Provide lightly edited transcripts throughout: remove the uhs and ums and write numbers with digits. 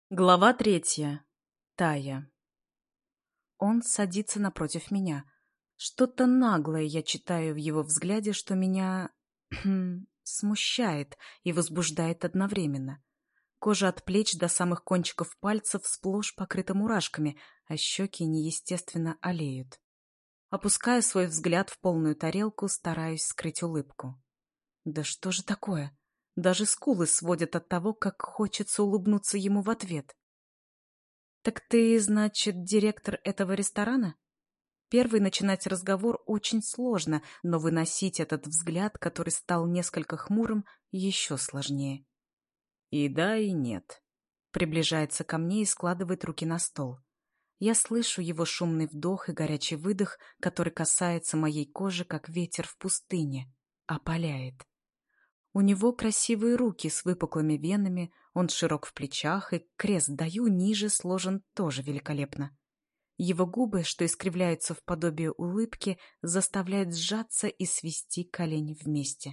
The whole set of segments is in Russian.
Глава 3. Тая. Он садится напротив меня. Что-то наглое я читаю в его взгляде, что меня смущает и возбуждает одновременно. Кожа от плеч до самых кончиков пальцев сплошь покрыта мурашками, а щеки неестественно олеют. Опускаю свой взгляд в полную тарелку, стараюсь скрыть улыбку. Да что же такое? Даже скулы сводят от того, как хочется улыбнуться ему в ответ. «Так ты, значит, директор этого ресторана?» Первый начинать разговор очень сложно, но выносить этот взгляд, который стал несколько хмурым, еще сложнее. И да, и нет. Приближается ко мне и складывает руки на стол. Я слышу его шумный вдох и горячий выдох, который касается моей кожи, как ветер в пустыне. Опаляет. У него красивые руки с выпуклыми венами, он широк в плечах, и крест даю ниже сложен тоже великолепно. Его губы, что искривляются в подобие улыбки, заставляют сжаться и свести колени вместе.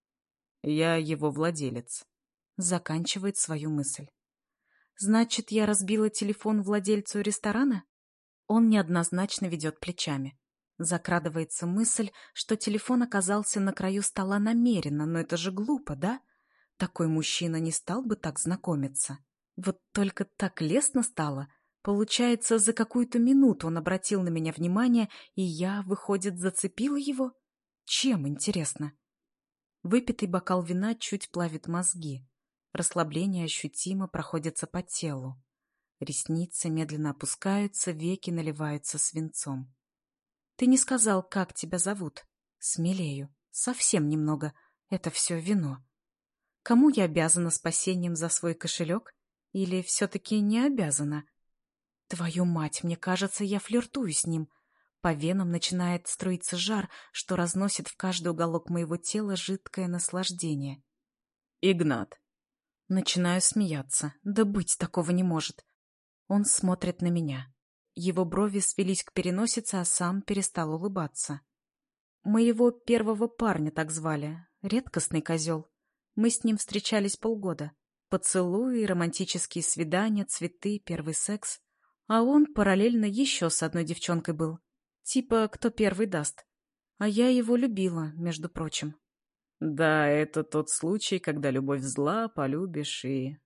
«Я его владелец», — заканчивает свою мысль. «Значит, я разбила телефон владельцу ресторана?» Он неоднозначно ведет плечами. Закрадывается мысль, что телефон оказался на краю стола намеренно, но это же глупо, да? Такой мужчина не стал бы так знакомиться. Вот только так лестно стало. Получается, за какую-то минуту он обратил на меня внимание, и я, выходит, зацепила его? Чем, интересно? Выпитый бокал вина чуть плавит мозги. Расслабление ощутимо проходится по телу. Ресницы медленно опускаются, веки наливаются свинцом. «Ты не сказал, как тебя зовут?» «Смелею. Совсем немного. Это все вино. Кому я обязана спасением за свой кошелек? Или все-таки не обязана? Твою мать, мне кажется, я флиртую с ним. По венам начинает струиться жар, что разносит в каждый уголок моего тела жидкое наслаждение. Игнат. Начинаю смеяться. Да быть такого не может. Он смотрит на меня. Его брови свелись к переносице, а сам перестал улыбаться. Моего первого парня так звали. Редкостный козел. Мы с ним встречались полгода. Поцелуи, романтические свидания, цветы, первый секс. А он параллельно еще с одной девчонкой был. Типа, кто первый даст. А я его любила, между прочим. Да, это тот случай, когда любовь зла, полюбишь и...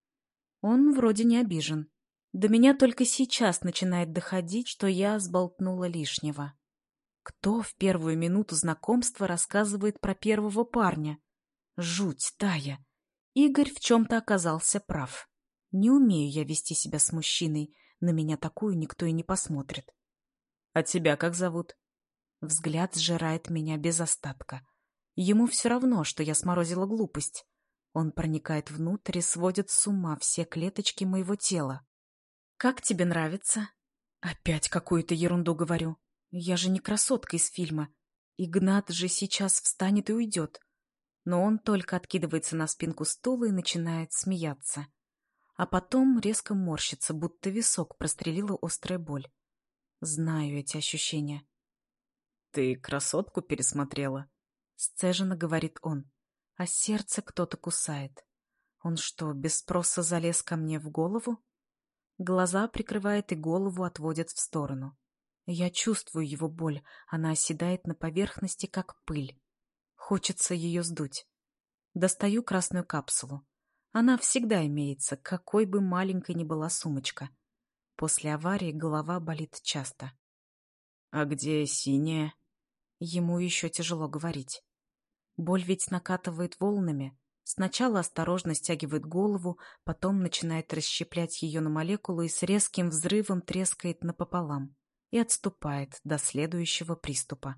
Он вроде не обижен. До меня только сейчас начинает доходить, что я сболтнула лишнего. Кто в первую минуту знакомства рассказывает про первого парня? Жуть, Тая. Игорь в чем-то оказался прав. Не умею я вести себя с мужчиной, на меня такую никто и не посмотрит. А тебя как зовут? Взгляд сжирает меня без остатка. Ему все равно, что я сморозила глупость. Он проникает внутрь и сводит с ума все клеточки моего тела. «Как тебе нравится?» Опять какую-то ерунду говорю. Я же не красотка из фильма. Игнат же сейчас встанет и уйдет. Но он только откидывается на спинку стула и начинает смеяться. А потом резко морщится, будто висок прострелила острая боль. Знаю эти ощущения. «Ты красотку пересмотрела?» — сцеженно говорит он. А сердце кто-то кусает. Он что, без спроса залез ко мне в голову? Глаза прикрывает и голову отводит в сторону. Я чувствую его боль, она оседает на поверхности, как пыль. Хочется ее сдуть. Достаю красную капсулу. Она всегда имеется, какой бы маленькой ни была сумочка. После аварии голова болит часто. «А где синяя?» Ему еще тяжело говорить. Боль ведь накатывает волнами. Сначала осторожно стягивает голову, потом начинает расщеплять ее на молекулы и с резким взрывом трескает напополам и отступает до следующего приступа.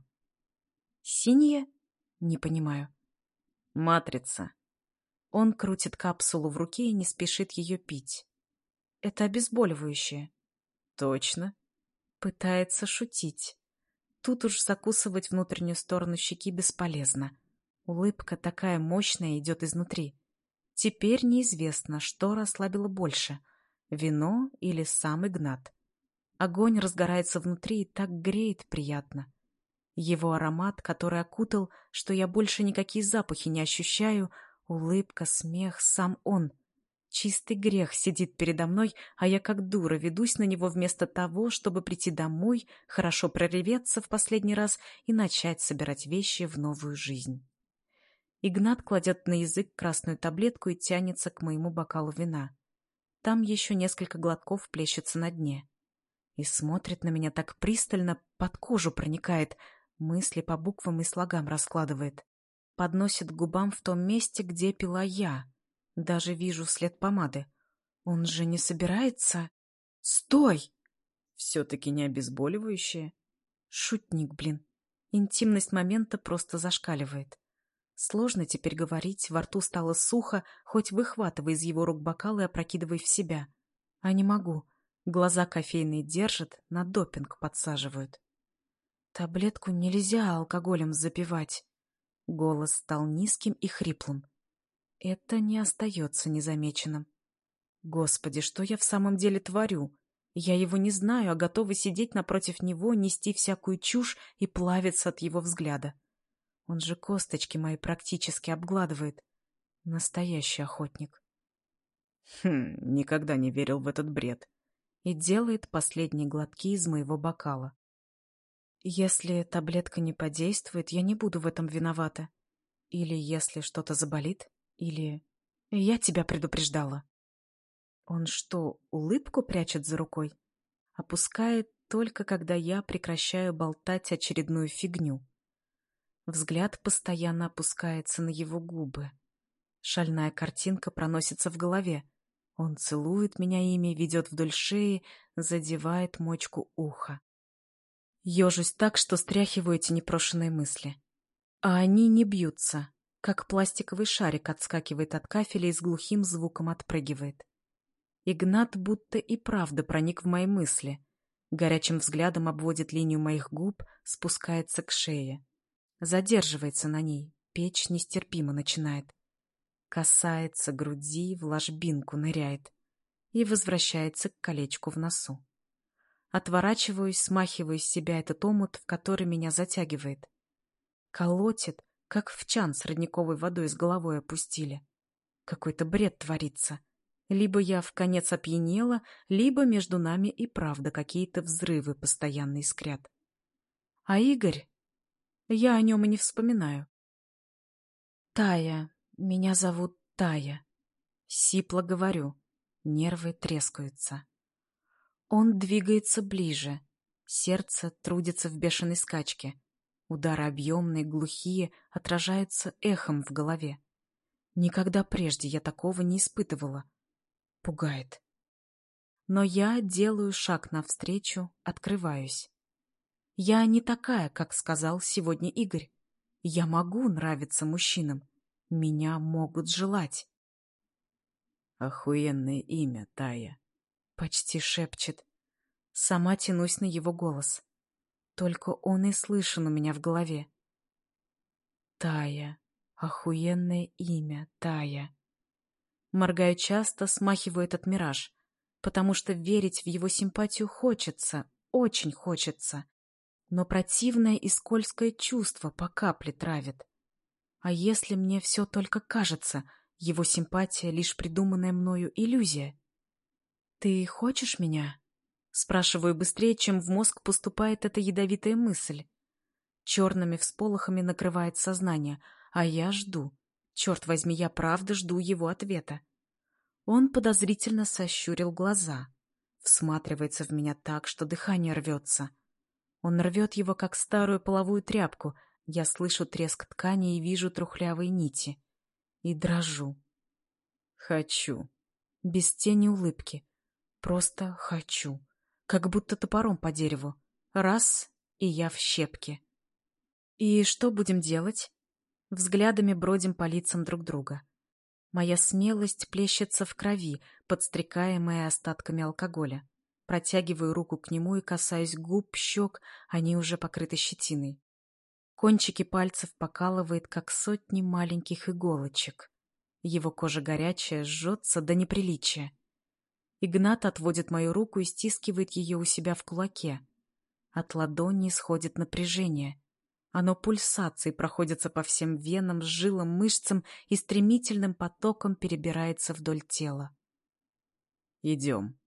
«Синяя?» Не понимаю. «Матрица». Он крутит капсулу в руке и не спешит ее пить. «Это обезболивающее». «Точно?» Пытается шутить. Тут уж закусывать внутреннюю сторону щеки бесполезно. Улыбка такая мощная идет изнутри. Теперь неизвестно, что расслабило больше — вино или сам Игнат. Огонь разгорается внутри и так греет приятно. Его аромат, который окутал, что я больше никакие запахи не ощущаю, улыбка, смех, сам он. Чистый грех сидит передо мной, а я как дура ведусь на него вместо того, чтобы прийти домой, хорошо прореветься в последний раз и начать собирать вещи в новую жизнь. Игнат кладет на язык красную таблетку и тянется к моему бокалу вина. Там еще несколько глотков плещется на дне. И смотрит на меня так пристально, под кожу проникает, мысли по буквам и слогам раскладывает. Подносит к губам в том месте, где пила я. Даже вижу след помады. Он же не собирается... Стой! Все-таки не обезболивающее. Шутник, блин. Интимность момента просто зашкаливает. Сложно теперь говорить, во рту стало сухо, хоть выхватывай из его рук бокал и опрокидывай в себя. А не могу. Глаза кофейные держат, на допинг подсаживают. Таблетку нельзя алкоголем запивать. Голос стал низким и хриплым. Это не остается незамеченным. Господи, что я в самом деле творю? Я его не знаю, а готова сидеть напротив него, нести всякую чушь и плавиться от его взгляда. Он же косточки мои практически обгладывает. Настоящий охотник. Никогда не верил в этот бред. И делает последние глотки из моего бокала. Если таблетка не подействует, я не буду в этом виновата. Или если что-то заболит, или... Я тебя предупреждала. Он что, улыбку прячет за рукой? Опускает только, когда я прекращаю болтать очередную фигню. Взгляд постоянно опускается на его губы. Шальная картинка проносится в голове. Он целует меня ими, ведет вдоль шеи, задевает мочку уха. Ежусь так, что стряхиваю эти непрошенные мысли. А они не бьются, как пластиковый шарик отскакивает от кафеля и с глухим звуком отпрыгивает. Игнат будто и правда проник в мои мысли. Горячим взглядом обводит линию моих губ, спускается к шее. Задерживается на ней, печь нестерпимо начинает. Касается груди, в ложбинку ныряет и возвращается к колечку в носу. Отворачиваюсь, смахиваю с себя этот омут, в который меня затягивает. Колотит, как в чан с родниковой водой с головой опустили. Какой-то бред творится. Либо я вконец опьянела, либо между нами и правда какие-то взрывы постоянно искрят. А Игорь? Я о нем и не вспоминаю. Тая. Меня зовут Тая. Сипло говорю. Нервы трескаются. Он двигается ближе. Сердце трудится в бешеной скачке. Удары объемные, глухие, отражаются эхом в голове. Никогда прежде я такого не испытывала. Пугает. Но я делаю шаг навстречу, открываюсь. Я не такая, как сказал сегодня Игорь. Я могу нравиться мужчинам. Меня могут желать. Охуенное имя, Тая. Почти шепчет. Сама тянусь на его голос. Только он и слышен у меня в голове. Тая. Охуенное имя, Тая. Моргаю часто, смахиваю этот мираж, потому что верить в его симпатию хочется, очень хочется. Но противное и скользкое чувство по капле травит. А если мне все только кажется, его симпатия — лишь придуманная мною иллюзия? «Ты хочешь меня?» Спрашиваю быстрее, чем в мозг поступает эта ядовитая мысль. Черными всполохами накрывает сознание, а я жду. Черт возьми, я правда жду его ответа. Он подозрительно сощурил глаза, всматривается в меня так, что дыхание рвется. Он рвет его, как старую половую тряпку. Я слышу треск ткани и вижу трухлявые нити. И дрожу. Хочу. Без тени улыбки. Просто хочу. Как будто топором по дереву. Раз, и я в щепке. И что будем делать? Взглядами бродим по лицам друг друга. Моя смелость плещется в крови, подстрекаемая остатками алкоголя. Протягиваю руку к нему и касаюсь губ, щек, они уже покрыты щетиной. Кончики пальцев покалывает, как сотни маленьких иголочек. Его кожа горячая, жжется до неприличия. Игнат отводит мою руку и стискивает ее у себя в кулаке. От ладони исходит напряжение. Оно пульсацией проходится по всем венам, жилам, мышцам и стремительным потоком перебирается вдоль тела. Идем.